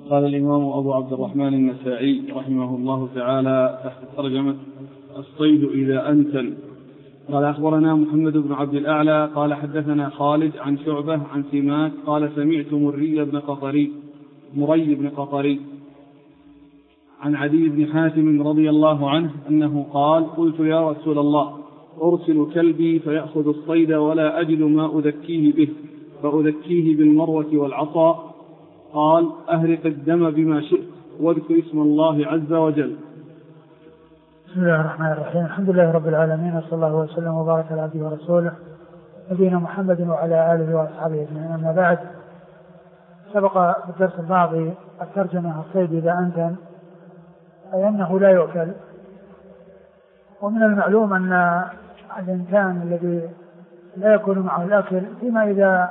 قال الإمام أبو عبد الرحمن النسائي رحمه الله تعالى تحت ترجمة الصيد إذا أنتن. قال أخبرنا محمد بن عبد الأعلى قال حدثنا خالد عن شعبة عن سماك قال سمعت مري بن قطري عن عدي بن حاتم رضي الله عنه أنه قال قلت يا رسول الله أرسل كلبي فيأخذ الصيد ولا أجد ما أذكيه به فأذكيه بالمروة والعصا. قال أهرق الدم بما شئت واذكر اسم الله عز وجل. بسم الله الرحمن الرحيم. الحمد لله رب العالمين وصلى الله وسلم وبارك على عبده ورسوله نبينا محمد وعلى آله وأصحابه أجمعين. أما بعد، سبق في الدرس الماضي الترجمة الصيد إذا أنتن، أي أنه لا يؤكل. ومن المعلوم أن الإنسان الذي لا يكون معه الأكل فيما إذا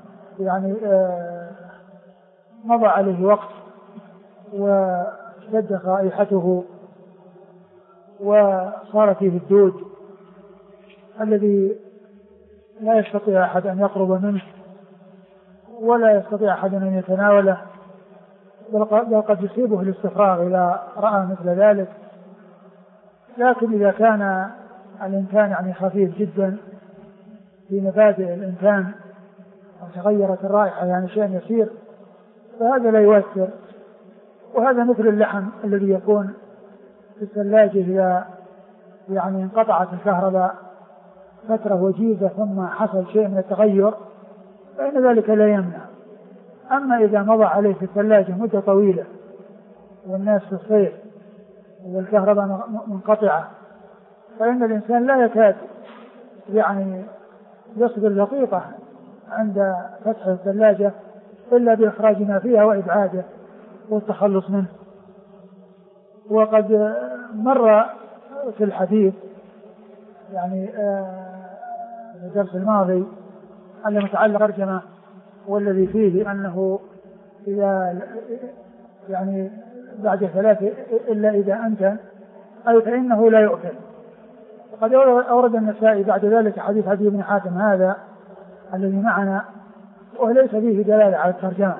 مضى عليه وقت واشتد رائحته وصار فيه الدود الذي لا يستطيع أحد أن يقرب منه ولا يستطيع أحد أن يتناوله، بل قد يصيبه الاستفراغ إذا رأى مثل ذلك. لكن إذا كان الإنسان خفيف جدا في مبادئ الإنسان وتغيرت الرائحة شيء يسير، فهذا لا يؤثر. وهذا مثل اللحم الذي يكون في الثلاجة إذا انقطعت الكهرباء فترة وجيزة ثم حصل شيء من التغير فإن ذلك لا يمنع. أما إذا مضى عليه في الثلاجة مدة طويلة والناس في الصيف والكهرباء منقطعة فإن الإنسان لا يكاد يصبر دقيقة عند فتح الثلاجة إلا بإخراج ما فيها وإبعاده والتخلص منه. وقد مر في الحديث في الدرس الماضي أن متعلق ترجمة والذي فيه أنه إذا بعد ثلاثة إلا إذا أنتن أي فإنه لا يؤكل. وقد أورد النسائي بعد ذلك حديث عدي بن حاتم هذا الذي معنا، وليس فيه دلالة على الترجمة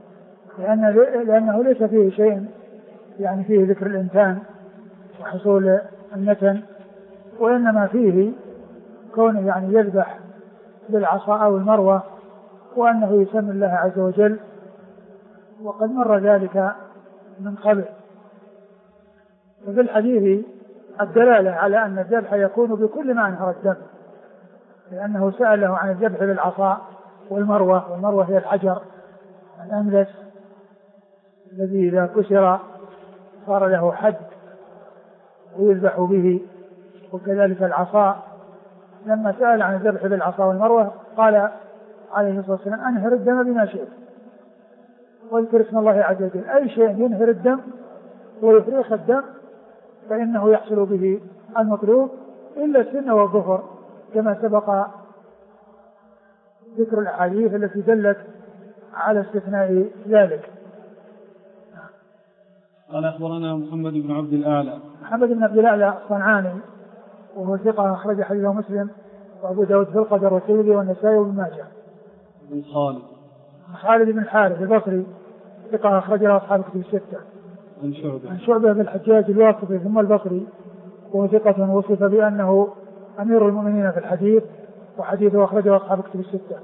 لأنه ليس فيه شيء فيه ذكر الإنسان وحصول النتن، وإنما فيه كونه يذبح بالعصا أو المروة وأنه يسمي الله عز وجل، وقد مر ذلك من قبل. وفي الحديث الدلالة على أن الذبح يكون بكل ما أنهر الدم، لأنه سأله عن الذبح بالعصا والمروة هي الحجر الأملس الذي إذا كسر صار له حد ويذبح به، وكذلك العصا. لما سأل عن الذبح بالعصا والمروة قال عليه الصلاة والسلام أنهر الدم بما شئت واذكر اسم الله عز وجل. أي شيء ينهر الدم ويفريخ الدم فإنه يحصل به المطلوب إلا السن والظفر، كما سبق ذكر الأحاديث التي دلت على استثناء ذلك. قال أخبرنا محمد بن عبد الأعلى الصنعاني وهو ثقة أخرج حديثه مسلم وأبو داود في القدر والترمذي والنسائي وابن ماجه. خالد بن الحارث البصري ثقة أخرج له أصحاب الكتب الستة. عن شعبة بن الحجاج الواسطي ثم البصري وهو ثقة وصف بأنه أمير المؤمنين في الحديث وحديثه أخرجه أصحاب الكتب الستة.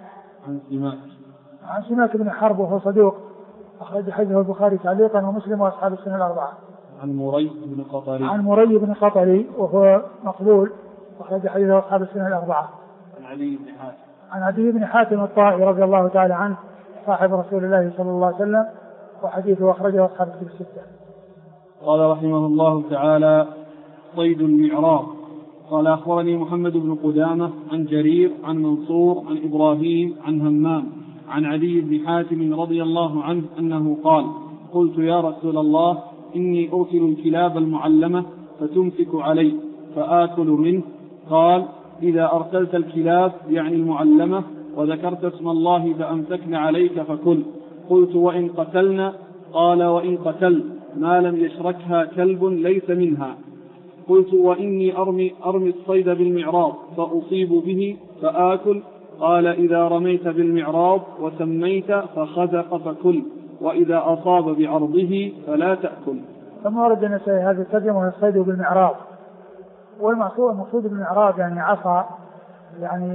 عن سماك بن حرب وهو صدوق أخرج حديثه البخاري تعليقا ومسلم وأصحاب السنة الأربعة. عن مري بن قطري وهو مقبول أخرج حديثه أصحاب السنة الأربعة. عن عدي بن حاتم الطائي رضي الله تعالى عنه صاحب رسول الله صلى الله عليه وسلم وحديثه أخرجه أصحاب الكتب الستة. قال رحمه الله تعالى صيد المعراض. قال أخبرني محمد بن قدامة عن جرير عن منصور عن إبراهيم عن همام عن عدي بن حاتم رضي الله عنه أنه قال قلت يا رسول الله إني أرسل الكلاب المعلمة فتمسك علي فآكل منه. قال إذا أرسلت الكلاب المعلمة وذكرت اسم الله فأمسكن عليك فكل. قلت وإن قتلنا؟ قال وإن قتل ما لم يشركها كلب ليس منها. قلت وإني أرمي الصيد بالمعراض فأصيب به فآكل؟ قال إذا رميت بالمعراض وسميت فخزق فكل. وإذا أصاب بعرضه فلا تأكل. ثم ورد النسائي هذه الترجمة وهي الصيد بالمعراض. والمقصود بالمعراض يعني عصا يعني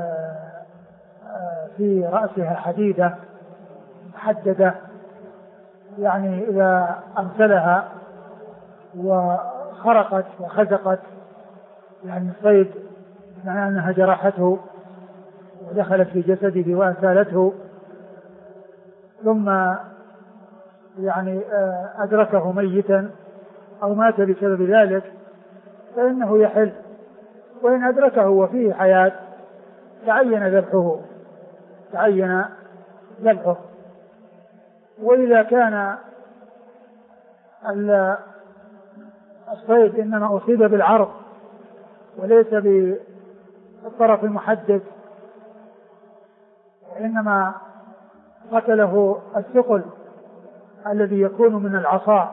في رأسها حديدة محددة، يعني إذا أرسلها وخرقت وخزقت يعني الصيد معنى أنها جرحته ودخلت في جسده وأسالته ثم يعني أدركه ميتا أو مات بسبب ذلك فإنه يحل، وإن أدركه وفيه حياة تعين ذبحه. وإذا كان الصيد إنما أصيب بالعرض وليس بالطرف المحدد، وإنما قتله الثقل الذي يكون من العصا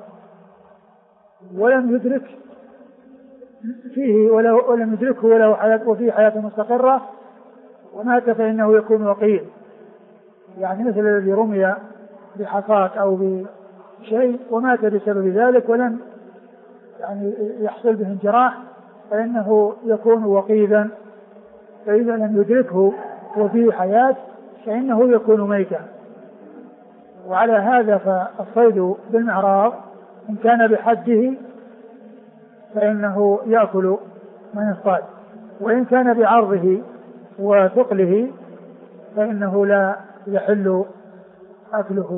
ولم يدرك فيه ولم يدركه وله حياة وفيه حياة مستقرة ومات فإنه يكون وقيل، يعني مثل الذي رمي بحصاة أو بشيء ومات بسبب ذلك ولم يعني يحصل به انجراح فإنه يكون وقيلا، فإذا لم يدركه وفيه حياة فإنه يكون ميتا. وعلى هذا فالصيد بالمعراض إن كان بحده فإنه يأكل من الصيد، وإن كان بعرضه وثقله فإنه لا يحل أكله.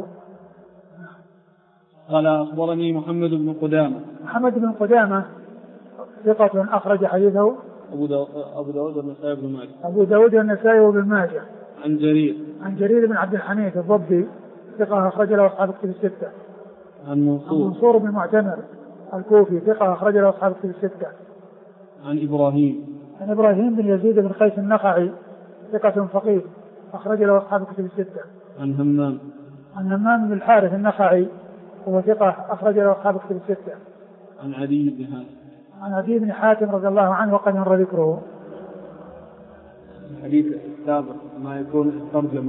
قال أخبرني محمد بن قدامة ثقة أخرج حديثه أبو داود والنسائي وابن ماجه. عن جرير بن عبد الحميد الضبي ثقة أخرج له أصحاب الكتب الستة. عن منصور بن معتمر الكوفي ثقة أخرج له أصحاب الكتب الستة. عن إبراهيم بن يزيد بن قيس النخعي ثقة فقيه أخرج له أصحاب الكتب الستة. عن همام بن الحارث النخعي هو ثقة أخرج له أصحاب الكتب الستة. عن عدي بن حاتم رضي الله عنه وقد مر ذكره. الحديث السابق ما يكون الترجمة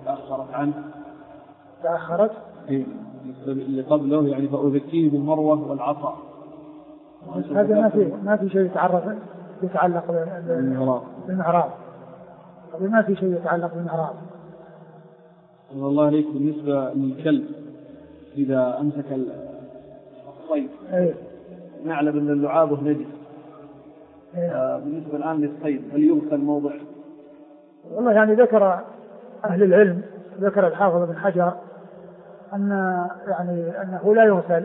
تأخرت اللي قبله يعني فأذكيه بالمروة والعصا، هذا ما في شيء يتعلق بالمعراض. ما في شيء يتعلق بالمعراض. الله عليك. بالنسبة للكلب إذا أمسك الصيد نعلم أن اللعابه نجس، بالنسبة الآن للصيد هل يغسل موضع؟ والله يعني ذكر أهل العلم، ذكر الحافظ بن حجر أنه لا يغسل،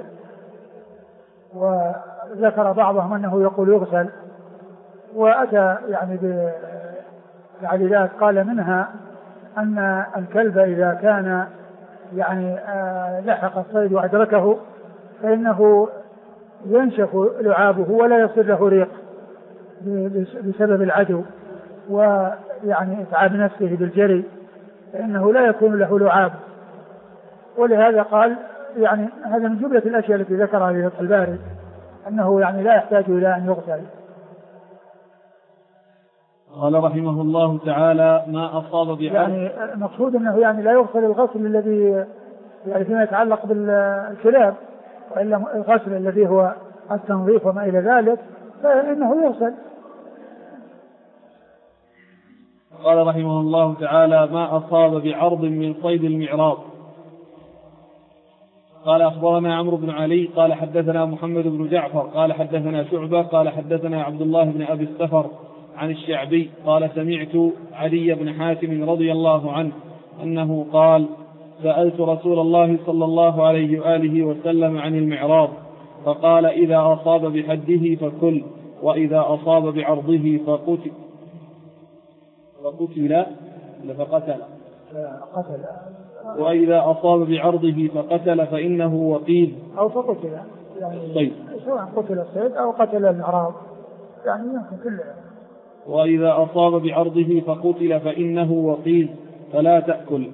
وذكر بعضهم أنه يقول يغسل، وأتى يعني بعدلات قال منها أن الكلب إذا كان يعني لحق الصيد وأدركه فإنه ينشف لعابه ولا يصير له ريق بسبب العدو ويعني إتعاب نفسه بالجري، فإنه لا يكون له لعاب. ولهذا قال يعني هذا من جملة الأشياء التي ذكرها في فتح الباري أنه يعني لا يحتاج إلى أن يغسل. قال رحمه الله تعالى ما أصاب يعني المقصود أنه يعني لا يغسل الغسل الذي يعني فيما يتعلق بالكلاب، وإلا الغسل الذي هو التنظيف وما إلى ذلك فإنه يغسل. قال رحمه الله تعالى ما أصاب بعرض من صيد المعراض. قال أخبرنا عمرو بن علي قال حدثنا محمد بن جعفر قال حدثنا شعبة قال حدثنا عبد الله بن أبي السفر عن الشعبي قال سمعت علي بن حاتم رضي الله عنه أنه قال سألت رسول الله صلى الله عليه وآله وسلم عن المعراض فقال إذا أصاب بحده فكل وإذا أصاب بعرضه فقتل وإذا أصاب بعرضه فقتل فإنه وقيل أو فقتل يعني سواء قتل الصيد أو قتل المعراض يعني يمكن كله. وإذا أصاب بعرضه فقتل فإنه وقيل فلا تأكل.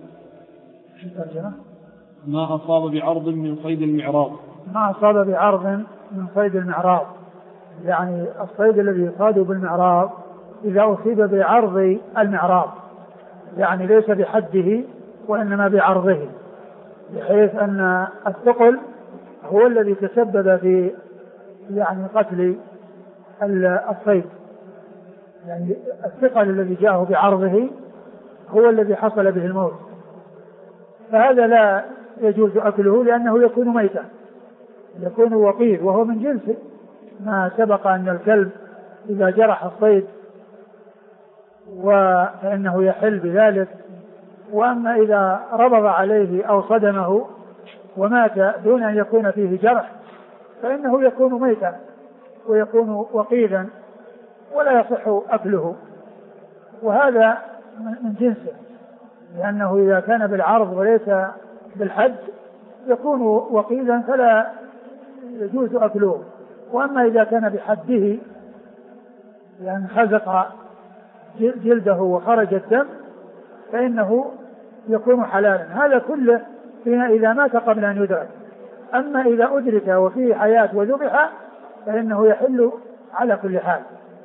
ما أصاب بعرض من صيد المعراض. ما أصاب بعرض من صيد المعراض يعني الصيد الذي يصاد بالمعراض إذا أصيب بعرض المعراض يعني ليس بحده وإنما بعرضه، بحيث أن الثقل هو الذي تسبب في يعني قتل الصيد، يعني الثقل الذي جاءه بعرضه هو الذي حصل به الموت، فهذا لا يجوز أكله لأنه يكون ميتا، يكون وقيد، وهو من جنس ما سبق أن الكلب إذا جرح الصيد فإنه يحل بذلك. وأما إذا ربض عليه أو صدمه ومات دون أن يكون فيه جرح فإنه يكون ميتا ويكون وقيدا ولا يصح أكله، وهذا من جنسه، لأنه إذا كان بالعرض وليس بالحد يكون وقيدا فلا يجوز أكله. وأما إذا كان بحده يعني خزق جلده وخرج الدم فإنه يكون حلالا. هذا كله إذا مات قبل أن يدرك. أما إذا أدرك وفيه حياة وذبح فإنه يحل على كل حال.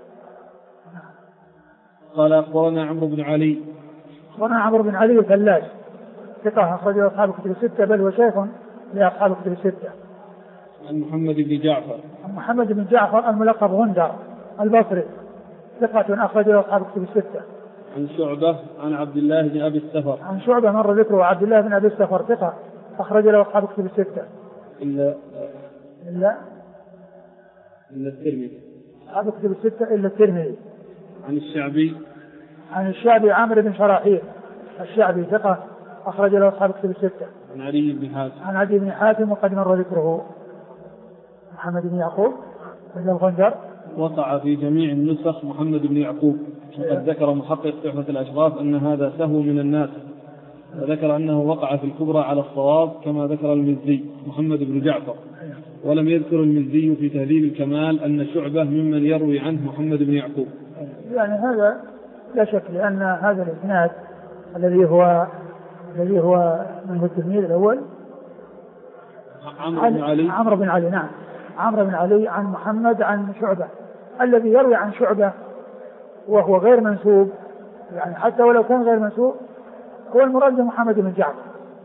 قال أخبرنا عمرو بن علي. أخبرنا عمرو بن علي الفلاس ثقة أخرجه أصحاب الكتب الستة، بل هو شيخ لأصحاب الكتب الستة. عن محمد بن جعفر. عن محمد بن جعفر الملقب غندر البصري ثقة أخرجه أصحاب الكتب الستة. عن شعبة عن عبد الله بن أبي السفر. عن شعبة مر ذكره، عبد الله بن أبي السفر ثقة أخرج له أصحاب الكتب الستة إلا الترمذي. أصحاب الكتب الستة إلا الترمذي. عن الشعبي. عن الشعبي عمرو بن شراحيل الشعبي ثقة أخرج له أصحاب الكتب الستة. عن علي بن حاتم. عن علي بن حاتم وقد مر ذكره. محمد بن يعقوب بن الغندر وقع في جميع النسخ محمد بن يعقوب، وقد ذكر محقق تحفة الأشراف أن هذا سهو من الناس، وذكر أنه وقع في الكبرى على الصواب كما ذكر المزي محمد بن جعفر، ولم يذكر المزي في تهذيب الكمال أن شعبة ممن يروي عنه محمد بن يعقوب. يعني هذا لا شك، لأن هذا الإسناد الذي هو من التلميذ الأول عمرو بن علي. نعم، عمرو بن علي عن محمد عن شعبة، الذي يروي عن شعبة وهو غير منسوب، يعني حتى ولو كان غير منسوب هو المراد محمد بن جعفر،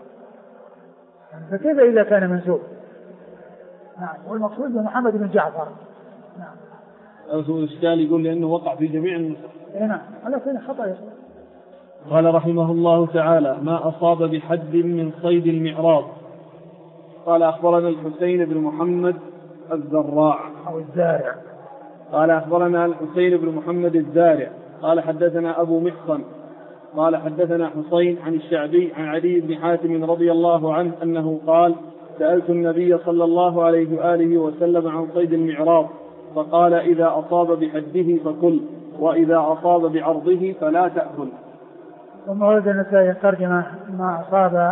فكيف إذا كان منسوب؟ نعم، والمقصود بمحمد بن جعفر. نعم. الإشكال يقول لأنه وقع في جميع النسخ. نعم، على كل خطأ يصير. قال رحمه الله تعالى: ما أصاب بحد من صيد المعراض. قال أخبرنا الحسين بن محمد الزراع أو الزارع. قال أخبرنا الحسين بن محمد الزارع قال حدثنا أبو محصن قال حدثنا حسين عن الشعبي عن علي بن حاتم رضي الله عنه أنه قال: سألت النبي صلى الله عليه وآله وسلم عن صيد المعراض فقال: إذا أصاب بحده فكل، وإذا أصاب بعرضه فلا تأكل. ثم ورد النسائي ترجمة ما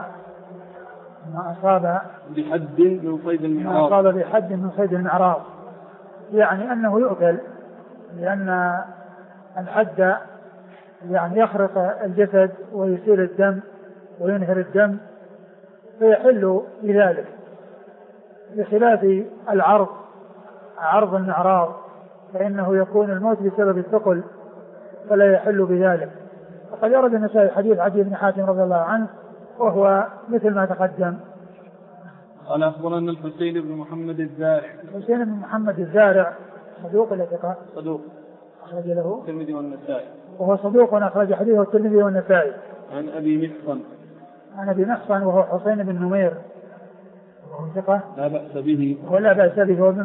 أصاب بحد من صيد المعراض. ما أصاب بحد من صيد المعراض يعني أنه يؤكل، لأن الحد يعني يخرق الجسد ويسيل الدم وينهر الدم فيحل بذلك، بخلاف عرض المعراض فإنه يكون الموت بسبب الثقل فلا يحل بذلك. وقد يرد النسائي حديث عدي بن حاتم رضي الله عنه وهو مثل ما تقدم. قال أخبرنا الحسين بن محمد الزارع. الحسين بن محمد الزارع صدوق ولا ثقة؟ صدوق أخرج له الترمذي والنسائي. وهو صدوق أخرج حديثه الترمذي والنسائي. عن أبي محصن. عن أبي محصن وهو حسين بن نمير وهو ثقة لا بأس به. ولا بأس به، هو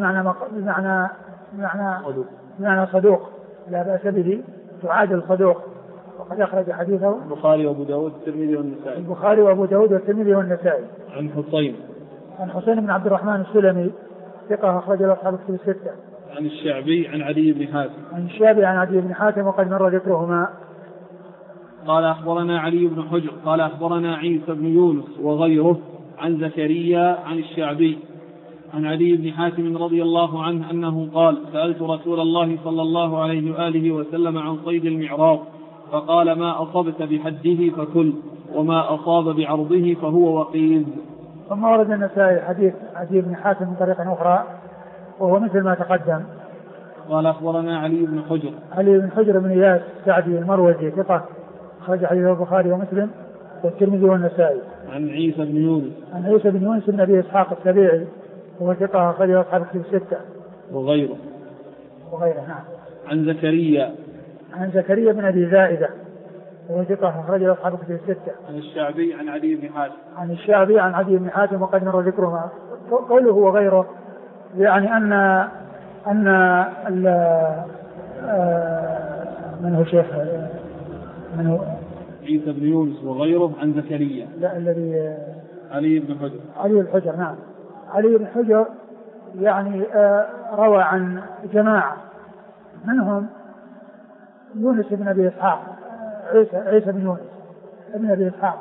بمعنى صدوق لا بأس به تعادل صدوق، وقد أخرج حديثه البخاري وأبو داود والترمذي والنسائي. البخاري وأبو داود والترمذي والنسائي. عن حسين بن عبد الرحمن السلمي ثقة أخرج له أصحاب الكتب الستة. عن الشعبي عن علي بن حاتم. عن الشعبي عن علي بن حاتم وقد مر ذكرهما. قال أخبرنا علي بن حجر قال أخبرنا عيسى بن يونس وغيره عن زكريا عن الشعبي عن علي بن حاتم رضي الله عنه أنه قال: سألت رسول الله صلى الله عليه وآله وسلم عن صيد المعراض فقال: ما أصبت بحده فكل، وما أصاب بعرضه فهو وقيد. ثم ورد النسائي حديث علي بن حاتم من طريق أخرى وهو مثل ما تقدم. قال أخبرنا علي بن حجر. علي بن حجر بن إياس السعدي المروزي ثقة أخرج حديثه البخاري ومسلم. والترمذي والنسائي. عن عيسى بن يونس. عن عيسى بن يونس بن أبي إسحاق السبيعي وهو ثقة أخرجه أصحاب الكتب الستة. وغيره. نعم. عن زكريا. عن زكريا بن أبي زائدة وهو ثقة أخرجه أصحاب الكتب الستة. عن الشعبي عن عدي بن حاتم. عن الشعبي عن عدي بن حاتم وقد مر ذكرهما. قوله وغيره يعني أن من هو شيخ من هو عيسى بن يونس وغيره عن زكريا. لا الذي علي بن حجر. علي بن حجر. نعم. علي بن حجر يعني روى عن جماعة منهم يونس بن أبي إسحاق عيسى بن يونس بن أبي إسحاق.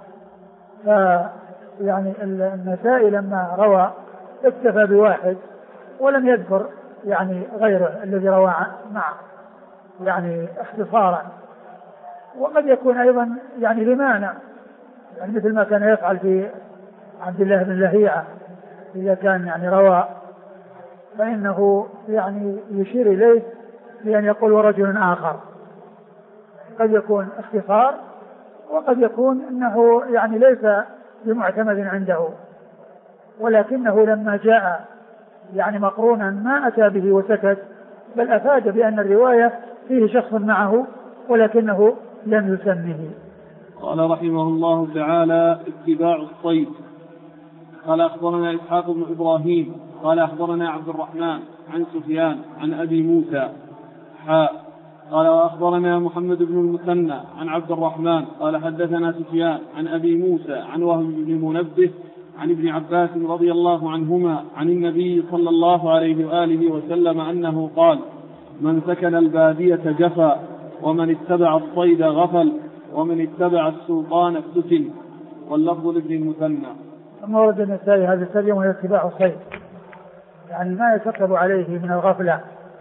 يعني النسائي لما روى اكتفى بواحد ولم يذكر يعني غيره الذي روى معه يعني اختصارا. وقد يكون أيضا يعني لمانع يعني مثل ما كان يفعل في عبد الله بن لهيعة إذا كان يعني روى فإنه يعني يشير إليه بأن يقول ورجل آخر. قد يكون اختصار وقد يكون أنه يعني ليس بمعتمد عنده ولكنه لما جاء يعني مقرونا ما أتى به وسكت بل أفاد بأن الرواية فيه شخص معه ولكنه لم يسمه. قال رحمه الله تعالى اتباع الصيد. قال أخبرنا إسحاق بن إبراهيم قال أخبرنا عبد الرحمن عن سفيان عن أبي موسى قال وأخبرنا محمد بن المثنى عن عبد الرحمن قال حدثنا سفيان عن أبي موسى عن وهب بن منبه عن ابن عباس رضي الله عنهما عن النبي صلى الله عليه وآله وسلم أنه قال من سكن البادية جفا ومن اتبع الصيد غفل ومن اتبع السلطان افتتن. واللفظ لابن المثنى. ثم ورد النسائي هذا الترجمة وهي اتباع الصيد يعني ما يترتب عليه من الغفلة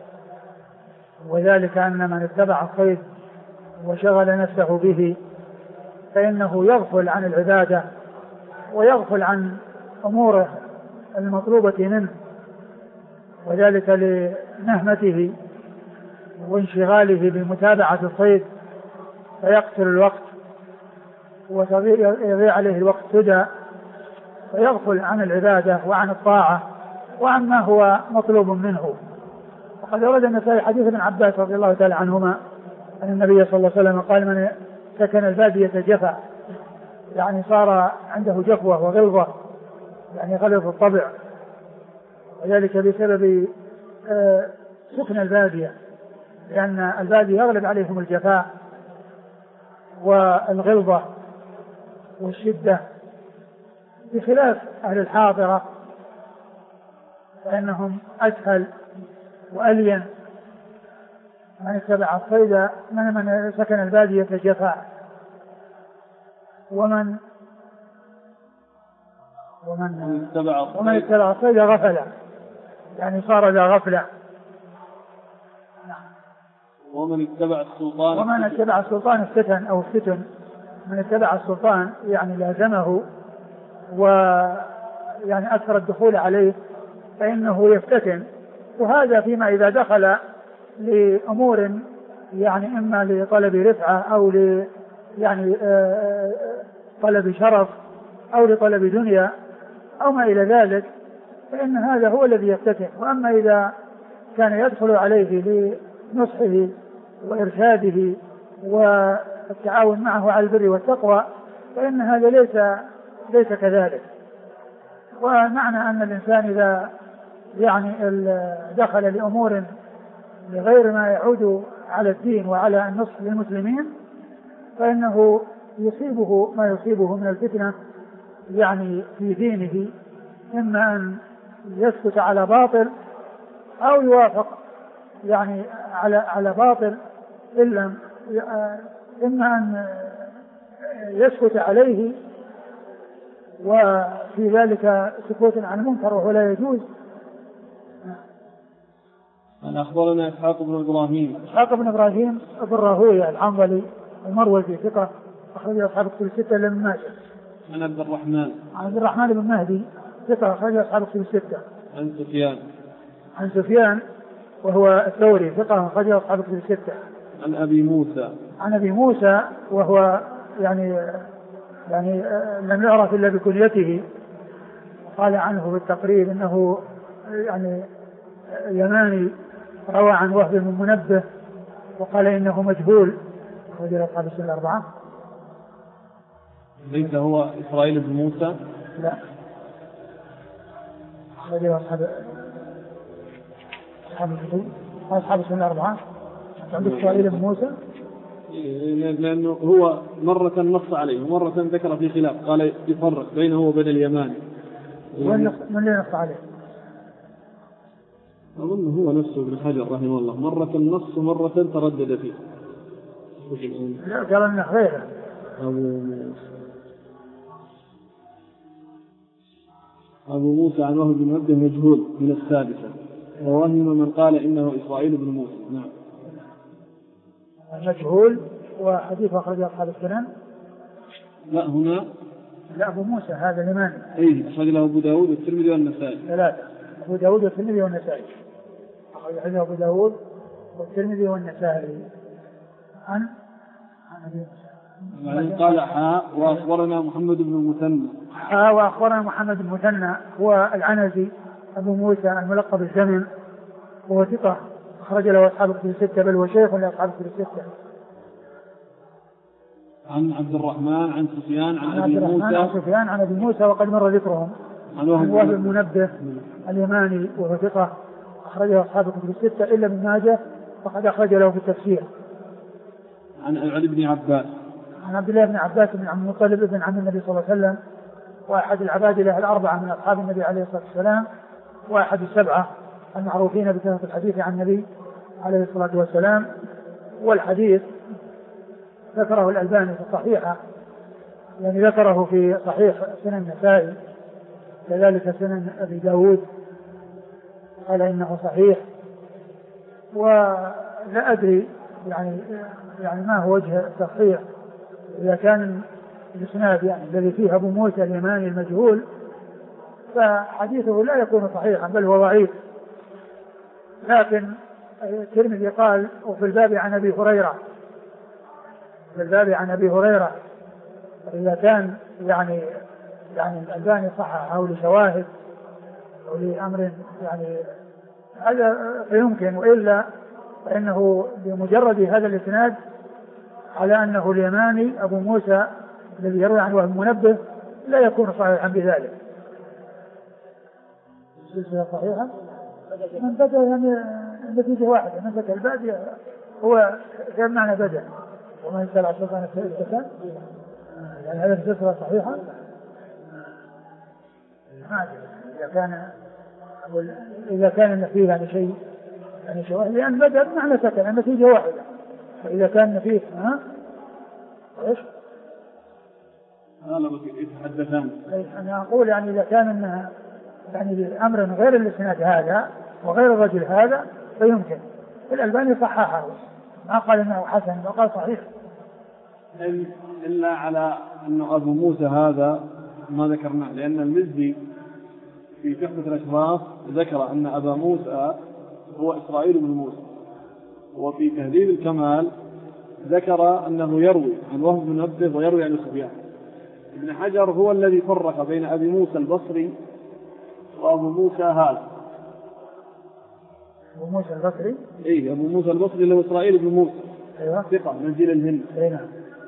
وذلك أن من اتبع الصيد وشغل نفسه به فإنه يغفل عن العبادة ويغفل عن أموره المطلوبة منه وذلك لنهمته وانشغاله بمتابعة الصيد فيقتل الوقت ويضيع عليه الوقت سدى فيغفل عن العبادة وعن الطاعة وعما هو مطلوب منه. وقد ورد النسائي حديث ابن عباس رضي الله تعالى عنهما أن النبي صلى الله عليه وسلم قال من سكن البادية جفا يعني صار عنده جفوة وغلظة يعني غلظ الطبع وذلك بسبب سكن البادية لأن البادية يغلب عليهم الجفاء والغلظة والشدة بخلاف أهل الحاضرة فإنهم أسهل وألين. من اتبع الصيد من سكن البادية جفاء ومن اتبع الصيد غفلة يعني صار ذا غفلة. ومن اتبع السلطان افتتن أو افتتن. من اتبع السلطان يعني لازمه ويعني أكثر الدخول عليه فإنه يفتتن. وهذا فيما إذا دخل لأمور يعني إما لطلب رفعة أو يعني طلب شرف أو لطلب دنيا أو ما إلى ذلك فإن هذا هو الذي يفتتن. وأما إذا كان يدخل عليه لنصحه وإرشاده والتعاون معه على البر والتقوى فإن هذا ليس كذلك. ومعنى أن الإنسان إذا يعني دخل لأمور لغير ما يعود على الدين وعلى النصح للمسلمين فإنه يصيبه ما يصيبه من الفتنة يعني في دينه إما أن يسكت على باطل أو يوافق يعني على باطل إما أن يسكت عليه وفي ذلك سكوت عن المنكر وهو لا يجوز. أن أخبرنا إسحاق بن إبراهيم بن راهويه العنظلي المروزي ثقة أخرج أصحاب الكتب الستة إلا ابن ماجه. عن عبد الرحمن بن مهدي ثقة أخرج أصحاب الكتب الستة. عن سفيان وهو الثوري ثقة أخرج أصحاب الكتب الستة. عن أبي موسى وهو يعني يعني لم يعرف إلا بكنيته. قال عنه بالتقريب أنه يعني يماني، روى عن وهب بن منبه، وقال إنه مجهول. رجل أصحاب السنة الأربعة. ليس هو إسرائيل بن موسى؟ لا، رجل أصحاب السنة الأربعة. عند إسرائيل بن موسى، لأنه هو مرة نص عليه ومرة ذكر في خلاف، قال يفرق بينه وبين اليماني. من اللي نص عليه؟ أظن هو نفسه ابن حجر رحمه الله، مرة النص ومرة تردد فيه. لا، قال إنه غيره. أبو موسى عن وهب بن منبه مجهول من السادسة، ووهم من قال إنه إسرائيل بن موسى. نعم، مجهول. وحديث أخرج أصحاب السنن. لا هنا لا، أبو موسى هذا اليماني. أي أخرج له أبو داود والترمذي والنسائي. ثلاثة، أبو داود والترمذي والنسائي. أخرج له أبو داود والترمذي والنسائي عن قال حاء وأخبرنا محمد بن المثنى. وأخبرنا محمد بن المثنى هو العنزي أبو موسى الملقب بالزمن، وهو ثقة أخرج له أصحاب الكتب الستة، بل هو شيخ لأصحاب الكتب الستة. عن عبد الرحمن عن سفيان عن أبي موسى. عن سفيان عن أبي موسى وقد مر ذكرهم. عن وهب المنبه اليماني وهو ثقة أخرجه أصحاب الكتب الستة إلا ابن ماجه فقد أخرج له في التفسير. عن علي بن عباس عن عبد الله بن عباس بن عبد المطلب بن عم النبي صلى الله عليه وسلم، وأحد العبادلة الأربعة من أصحاب النبي عليه الصلاة والسلام، وأحد السبعة المعروفين بكثرة الحديث عن النبي عليه الصلاة والسلام. والحديث ذكره الألباني في الصحيحة، يعني ذكره في صحيح سنن النسائي، كذلك سنن أبي داود، قال إنه صحيح. ولا أدري يعني ما هو وجه التصحيح، إذا كان الإسناد يعني الذي فيه أبو موسى اليماني المجهول فحديثه لا يكون صحيحا بل هو ضعيف. لكن الترمذي قال وفي الباب عن أبي هريرة، في الباب عن أبي هريرة، إذا كان يعني الألباني صححه لشواهد أو لأمر يعني هذا فيمكن، وإلا فإنه بمجرد هذا الإسناد على أنه اليماني أبو موسى الذي يروي عنه وهو منبه لا يكون صحيحا بذلك. السلسلة صحيحة من بدأ يعني النتيجة واحدة، من بدأ البادية هو غير معنى بدأ وما يسأل عن سلطان الكتاب، يعني هذه السلسلة صحيحة. إذا كان النتيجة يعني شيء واحد، لأن بدأ معنى سكن النتيجة واحدة. فإذا كان فيه إيش؟ يتحدثان. أنا أقول يعني إذا كان يعني بأمر غير الإسناد هذا وغير الرجل هذا فيمكن. الألباني صححه، ما قال إنه حسن وقال صحيح. إلا على أنه أبو موسى هذا ما ذكرناه، لأن المزي في تحفة الأشراف ذكر أن أبا موسى هو إسرائيل بن موسى، وفي تهذيب الكمال ذكر أنه يروي عن وهب بن منبه ويروي عن سفيان. ابن حجر هو الذي فرق بين أبي موسى البصري وأبو موسى هذا. أبو موسى البصري؟ إيه، أبو موسى البصري اللي هو إسرائيل بن موسى. أيوة. ثقة من جيل الهند. أيوة.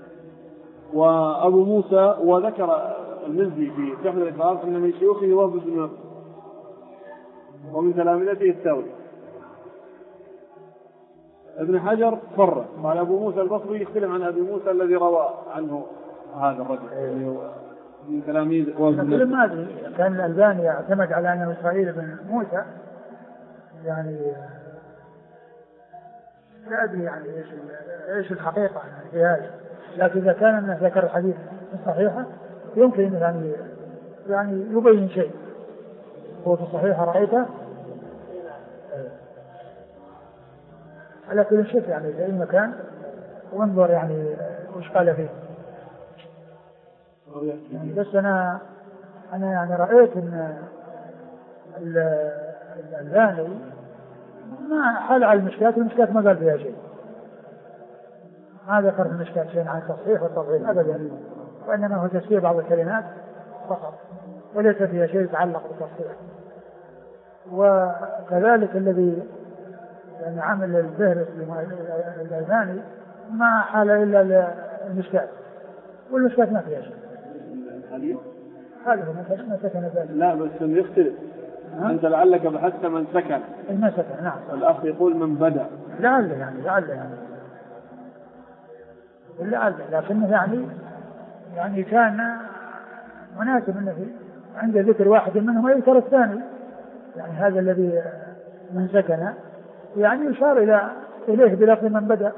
وأبو موسى وذكر المزي في تحفة الأشراف أن من شيوخه وهب بن منبه ومن تلامذته الثوري. ابن حجر فرق قال أبو موسى البصري يختلف عن أبي موسى الذي روى عنه هذا الرجل اللي هو من تلاميذ وهب بن منبه. ما أدري كان الألباني يعتمد على أنه إسرائيل بن موسى، يعني لا أدري يعني إيش الحقيقة في هذا، لكن إذا كان الناس ذكر الحديث الصحيحة يمكن يعني يبين شيء. هو في الصحيحة رأيته على كل شيء يعني في أي مكان، وانظر يعني وش قال فيه. يعني بس أنا يعني رأيت إن الألباني ما حل على المشكلات ما قال فيها شيء، ما ذكر في المشكلات شيء عن التصحيح والتضعيف أبدا، وإنما هو تسبيح بعض الكلمات فقط، وليس فيها شيء يتعلق بالتصحيح. وكذلك الذي يعني عمل الفهرس الألماني ما حال إلا المشكات، والمشكاة ما فيها شيء. هذا ما سكن ذلك. لا بس يختلف. أنت لعلك بحثت من سكن. ما سكن، نعم. الأخ يقول من بدأ. لعل لكنه يعني كان مناسب أنه عند ذكر واحد منهم يذكر الثاني. يعني هذا الذي من سكن يعني يشار إليه بلفظ من بدأ.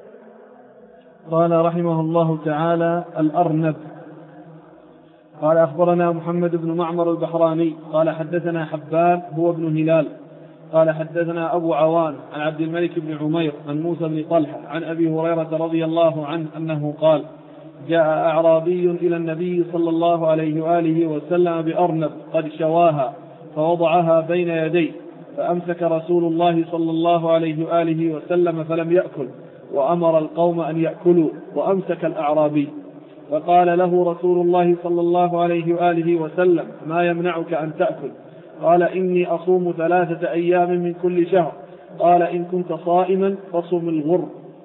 قال رحمه الله تعالى: الأرنب. قال أخبرنا محمد بن معمر البحراني قال حدثنا حبان هو ابن هلال قال حدثنا أبو عوان عن عبد الملك بن عمير عن موسى بن طلحة عن أبي هريرة رضي الله عنه أنه قال: جاء أعرابي إلى النبي صلى الله عليه وآله وسلم بأرنب قد شواها فوضعها بين يديه، فأمسك رسول الله صلى الله عليه وآله وسلم فلم يأكل، وأمر القوم أن يأكلوا، وأمسك الأعرابي، فقال له رسول الله صلى الله عليه وآله وسلم: ما يمنعك أن تأكل؟ قال: إني أصوم 3 أيام من كل شهر. قال: إن كنت صائما فصم الغر.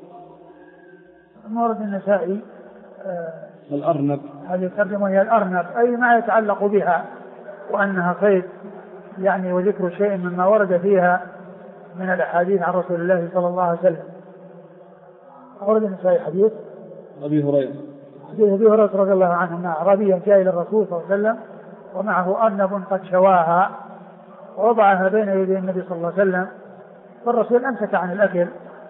مورد النسائي الأرنب هذه ترجمة هي الأرنب، أي ما يتعلق بها وأنها صيد، يعني وذكر شيء مما ورد فيها من الأحاديث عن رسول الله صلى الله عليه وسلم. ورد النسائي حديث أبي هريرة رضي الله عنه أن أعرابيا جاء إلى الرسول صلى الله عليه وسلم ومعه أرنب قد شواها ووضعها بين يدي النبي صلى الله عليه وسلم، فالرسول أمسك عن الأكل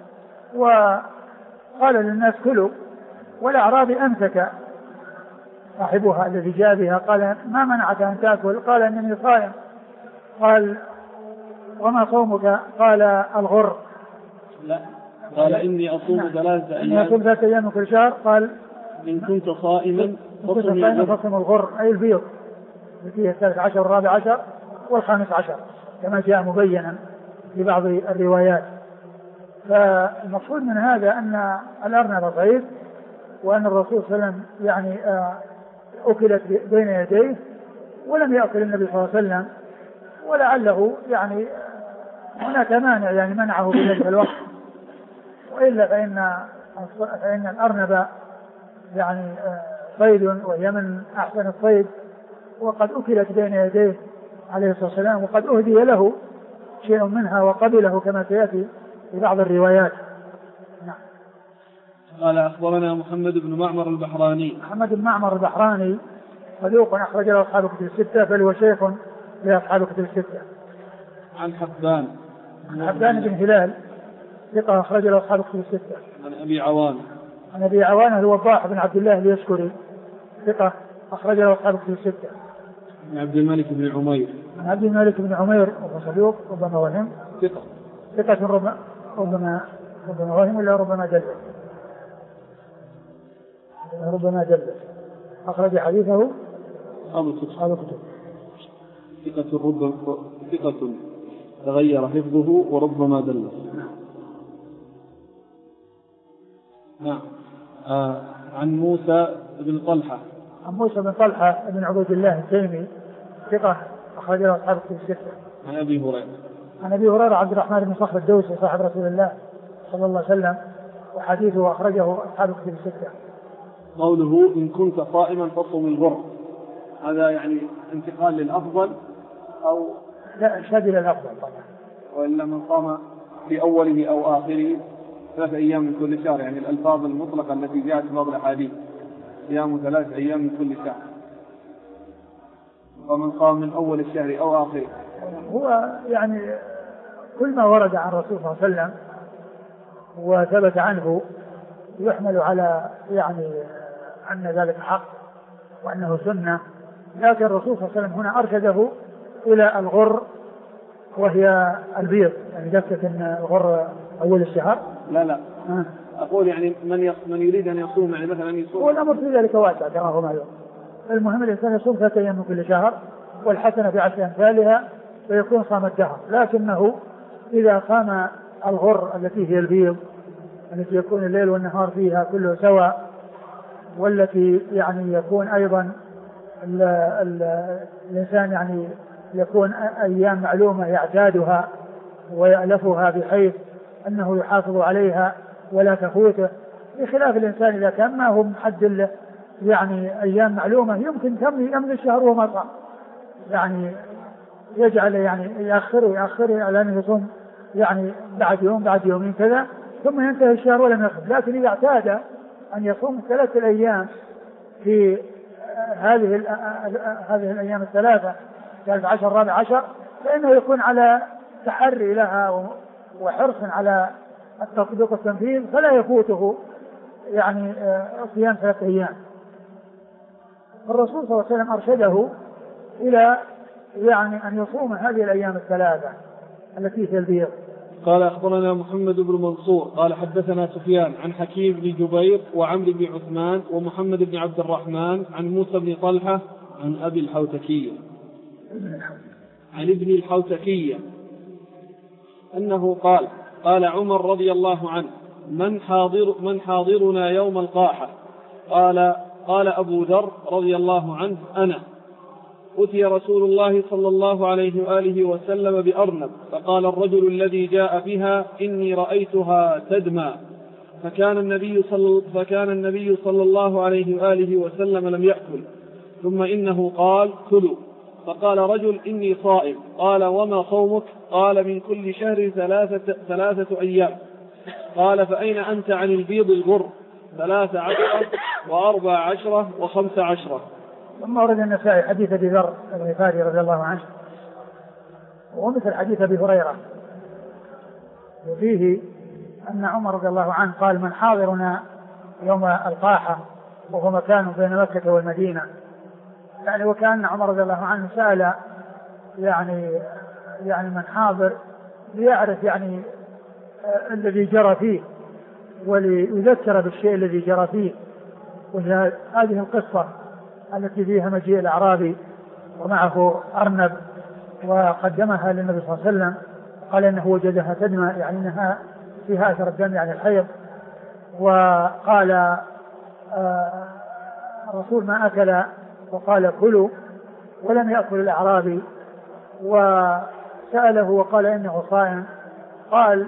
وقال للناس كلوا، والأعرابي أمسك صاحبها الذي جاء بها قال: ما منعك أن تأكل؟ قال: إنني صائم. قال: وما صومك؟ قال: الغر. لا، قال: إني أصوم 3 أيام. إني أصوم 3 أيام كل شهر. قال: إن كنت صائما فصم الغر، أي البيض فيه 13 و14 و15 كما جاء مبينا في بعض الروايات. فالمقصود من هذا أن الأرنب صيد، وأن الرسول صلى الله عليه وسلم يعني أكلت بين يديه ولم يأكل النبي صلى الله عليه وسلم، ولعله يعني هناك مانع يعني منعه في ذلك الوقت، وإلا فإن الأرنب يعني صيد، وهي من أحسن الصيد، وقد أكلت بين يديه عليه الصلاة والسلام، وقد أهدي له شيء منها وقبله كما سيأتي في بعض الروايات. نعم. قال أخبرنا محمد بن معمر البحراني. محمد بن معمر البحراني صدوق أخرج له أصحاب الكتب الستة، بل هو شيخ لأصحاب الكتب الستة. عن حبان بن هلال ثقة أخرج له أصحاب الكتب الستة. عن أبي عوان الوضاح بن عبد الله اليشكري ثقة أخرج له أصحاب الكتب الستة. عن عبد الملك بن عمير وهو صدوق ربما وهم، ثقة ربما وهم ولا ربما جلس أخرج حديثه أصحاب الكتب. ثقة تغير حفظه وربما دلس. نعم. عن موسى بن طلحة بن عبيد الله التيمي ثقة أخرج له أصحاب الكتب الستة. عن أبي هريرة عبد الرحمن بن صخر الدوسي صاحب رسول الله صلى الله عليه وسلم، وحديثه أخرجه أصحاب الكتب الستة. قوله: إن كنت صائما فصم الغر، هذا يعني انتقال للأفضل أو لا؟ إرشاد إلى الأفضل طبعا. وإلا من صام في أوله أو آخره 3 أيام من كل شهر، يعني الألفاظ المطلقة التي جاءت في بعض الأحاديث: صيام 3 أيام من كل شهر، ومن قام من أول الشهر أو آخره. هو يعني كل ما ورد عن الرسول صلى الله عليه وسلم وثبت عنه يحمل على يعني أن ذلك حق وأنه سنة، لكن الرسول صلى الله عليه وسلم هنا أرشده إلى الغر، وهي البيض، يعني دفة أن الغر أول الشهر. لا أقول يعني من يريد أن يصوم، يعني مثلا يصوم، والأمر في ذلك واسع كما هو معلوم. المهم الإنسان يصوم 3 أيام من كل شهر، والحسنة ب10 أمثالها، فيكون صام الدهر. لكنه إذا صام الغر التي هي البيض التي يكون الليل والنهار فيها كله سواء، والتي يعني يكون أيضا الإنسان يعني يكون أيام معلومة يعتادها ويألفها بحيث أنه يحافظ عليها ولا تفوته، بخلاف الإنسان إذا كان ما هو محدد يعني أيام معلومة يمكن يمضي الشهر وما صام، يعني يجعل يعني يأخر على أن يصوم يعني بعد يوم بعد يومين كذا ثم ينتهي الشهر ولم يصوم. لكن إذا اعتاد أن يصوم 3 أيام في هذه الأيام الثلاثة 13 14 فإنه يكون على تحري لها وحرص على التطبيق والتنفيذ فلا يفوته يعني صيام 3 أيام. الرسول صلى الله عليه وسلم أرشده إلى يعني أن يصوم هذه الأيام الثلاثة التي في البيض. قال أخبرنا محمد بن منصور قال حدثنا سفيان عن حكيم بن جبير وعمرو بن عثمان ومحمد بن عبد الرحمن عن موسى بن طلحة عن أبي الحوتكية عن ابن الحوتكية أنه قال عمر رضي الله عنه من حاضرنا يوم القاحة؟ قال أبو ذر رضي الله عنه أنا. أتي رسول الله صلى الله عليه وآله وسلم بأرنب فقال الرجل الذي جاء بها إني رأيتها تدمى، فكان النبي صلى الله عليه وآله وسلم لم يأكل، ثم إنه قال كلوا، فقال رجل إني صائم، قال وما صومك؟ قال من كل شهر 3 أيام. قال فأين أنت عن البيض الغر؟ 13 و14 و15. ثم ورد النسائي حديث أبي ذر الغفاري رضي الله عنه ومثل حديث أبي هريرة، وفيه أن عمر رضي الله عنه قال من حاضرنا يوم القاحة وهو مكان بين مكة والمدينة، يعني وكان عمر رضي الله عنه سأل يعني من حاضر ليعرف يعني الذي جرى فيه وليذكر بالشيء الذي جرى فيه. وهذه القصة التي فيها مجيء الأعرابي ومعه أرنب وقدمها للنبي صلى الله عليه وسلم، قال إنه وجدها تدمى يعني أنها فيها أثر الدم يعني الحيض، وقال الرسول ما أكل وقال كلوا، ولم يأكل الأعرابي وسأله وقال إنه صائم. قال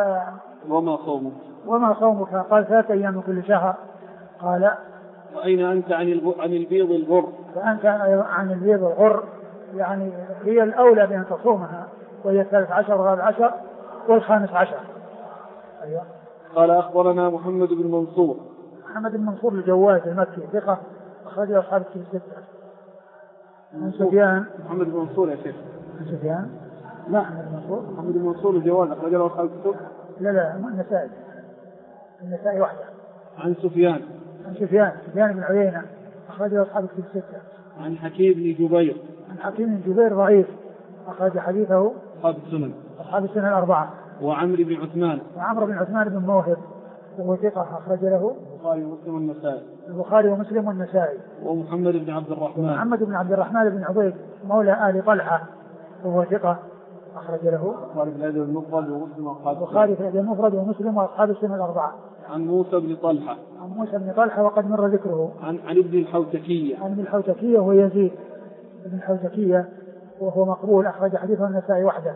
وما صومك؟ قال 3 أيام من كل شهر. قال وأين أنت عن البيض الغر؟ فأنت عن البيض الغر يعني هي الأولى بأن تصومها، وهي 13 و14 و15. أيوة. قال أخبرنا محمد بن منصور الجواز المكي ثقة أخرجه أصحاب الكتب الستة. عن سفيان. محمد بن منصور يا شيخ. عن سفيان. لا محمد بن منصور الجواز أخرجه أصحاب الكتب. لا النسائي وحده. عن سفيان بن عيينة أخرجه أصحاب الكتب الستة. عن حكيم بن جبير ضعيف أخرج حديثه أصحاب السنن 4. وعمرو بن عثمان بن موهب وهو ثقة أخرج له البخاري ومسلم والنسائي. ومحمد بن عبد الرحمن بن عبيد مولى آل طلحة وهو ثقة أخرج له البخاري في الأدب المفرد ومسلم وأصحاب السنن 4. عن موسى بن طلحة وقد مر ذكره. عن ابن الحوتكية وهو يزيد ابن الحوتكية وهو مقبول أخرج حديثه النسائي وحده.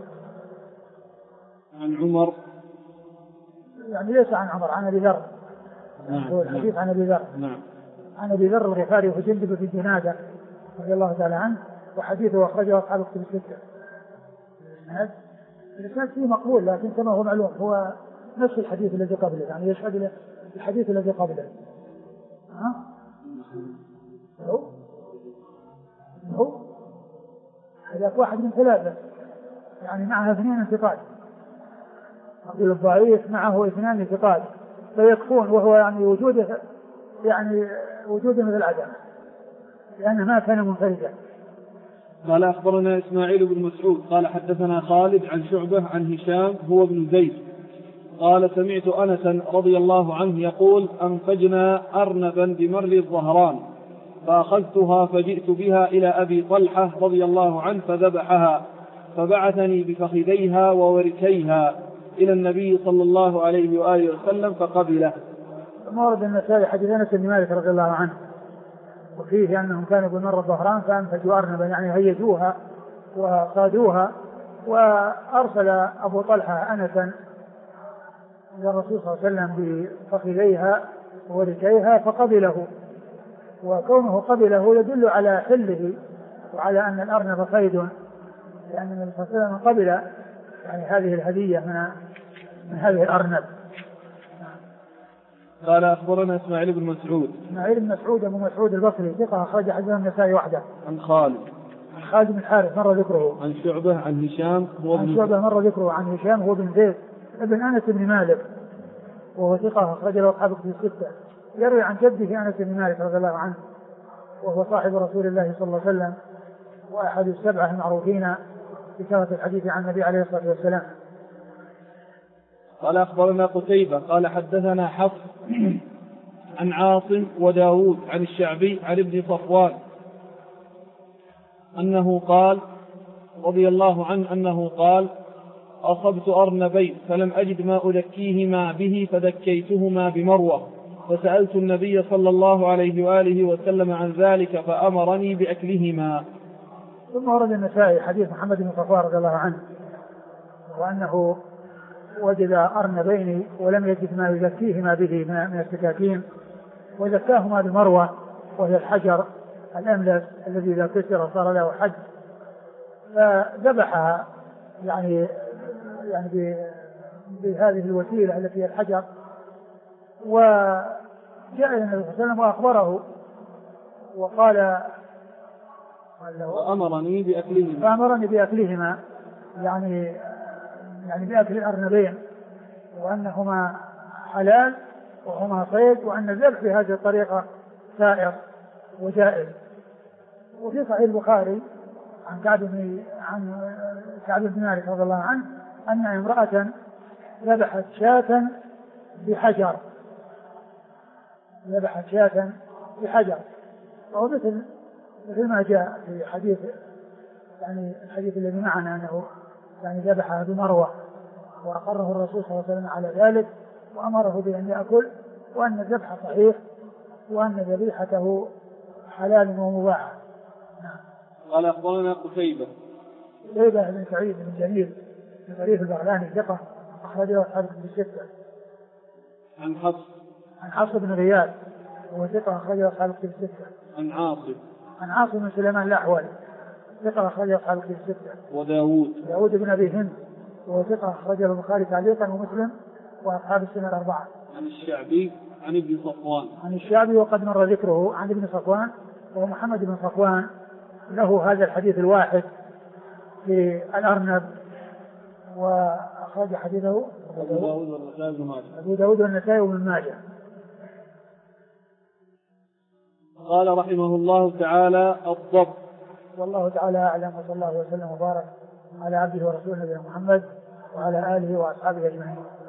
عن عمر يعني ليس عن عمر، عن أبي ذر. هو الحديث عن أبي ذر. عن أبي ذر الغفاري وجندب في الجنادة رضي الله تعالى عنه، وحديثه أخرجه أصحاب الكتب الستة. الإسناد فيه مقبول، لكن كما هو معلوم هو نفس الحديث الذي قبله، يعني يشهد الحديث الذي قبله. هو هذا واحد من 3 يعني معها 2 انتقاد، أقول الضعيف معه 2 انتقاد فيكفون، وهو يعني وجوده مثل عدم لأنه ما كان منفردا. قال أخبرنا إسماعيل بن مسعود قال حدثنا خالد عن شعبة عن هشام هو بن زيد قال سمعت أنسا رضي الله عنه يقول أنفجنا أرنبا بمر الظهران فأخذتها فجئت بها إلى أبي طلحة رضي الله عنه فذبحها، فبعثني بفخذيها ووركيها إلى النبي صلى الله عليه وآله وسلم فقبله. ورد النسائي حديث أنس بن مالك رضي الله عنه، وفيه أنهم كانوا بمر الظهران فأنفجوا أرنبا، يعني هيجوها وصادوها، وأرسل أبو طلحة أنسا إلى الرسول صلى الله عليه وسلم بفخذيها وركيها فقبله، وكونه قبله يدل على حله وعلى أن الأرنب صيد، لأن النبي صلى الله عليه وسلم قبل يعني هذه الهدية من هذه الأرنب. قال أخبرنا إسماعيل بن مسعود. إسماعيل بن مسعود أبو مسعود البصري ثقة أخرج حديثه النسائي وحده. عن خالد بن الحارث مر ذكره. عن شعبة عن هشام مر ذكره عن هشام هو بن زيد ابن أنس بن مالك، وهو ثقة أخرج له أصحاب الكتب الستة. يروي عن جده أنس بن مالك رضي الله عنه، وهو صاحب رسول الله صلى الله عليه وسلم وأحد السبعة المعروفين بكثرة الحديث عن النبي عليه الصلاة والسلام. قال أخبرنا قتيبة قال حدثنا حفص عن عاصم وداود عن الشعبي عن ابن صفوان أنه قال رضي الله عنه أنه قال: أصبت أرنبين فلم أجد ما أذكيهما به فذكيتهما بمروة، فسألت النبي صلى الله عليه وآله وسلم عن ذلك فأمرني بأكلهما. ثم ورد النسائي حديث محمد بن صفوان رضي الله عنه، وأنه وجد أرنبين ولم يجد ما يزكيهما به من السكاكين، وزكاهما بمروة وهي الحجر الأملس الذي إذا كسر صار له حد، فذبحها يعني بهذه الوسيلة التي هي الحجر، وجاء إلى النبي صلى الله عليه وسلم وأخبره وقال وأمرني بأكلهما يعني بأكل الأرنبين، وأنهما حلال وهما صيد، وأن الذبح بهذه الطريقة سائر وجائز. وفي صحيح البخاري عن كعب بن مالك رضي الله عنه أن امرأة ذبحت شاة بحجر، وهو مثل ما جاء في حديث الحديث الذي معنا أنه ذبحها بمروة، وأقره الرسول صلى الله عليه وسلم على ذلك وأمره بأن يأكل، وأن الذبح صحيح، وأن ذبيحته حلال ومباح. قال أخبرنا قتيبة بن سعيد بن جميل بن طريف البغلاني ثقة أخرجه أصحاب الكتب الستة. عن حفص بن غياث وهو ثقة أخرجه أصحاب الكتب الستة. عن عاصم بن سليمان الأحول ثقة أخرجه أصحاب الكتب الستة. وداود بن أبي هند وهو ثقة أخرجه البخاري تعليقا ومسلم وأصحاب السنة الأربعة. عن الشعبي عن ابن صفوان. عن الشعبي وقد مر ذكره عن ابن صفوان وهو محمد بن صفوان، له هذا الحديث الواحد في الأرنب، وأخرج حديثه أبو داود والنسائي وابن ماجه. قال رحمه الله تعالى: الضبط. والله تعالى أعلم، وصلى الله وسلم وبارك على عبده ورسوله نبينا محمد وعلى آله وأصحابه أجمعين.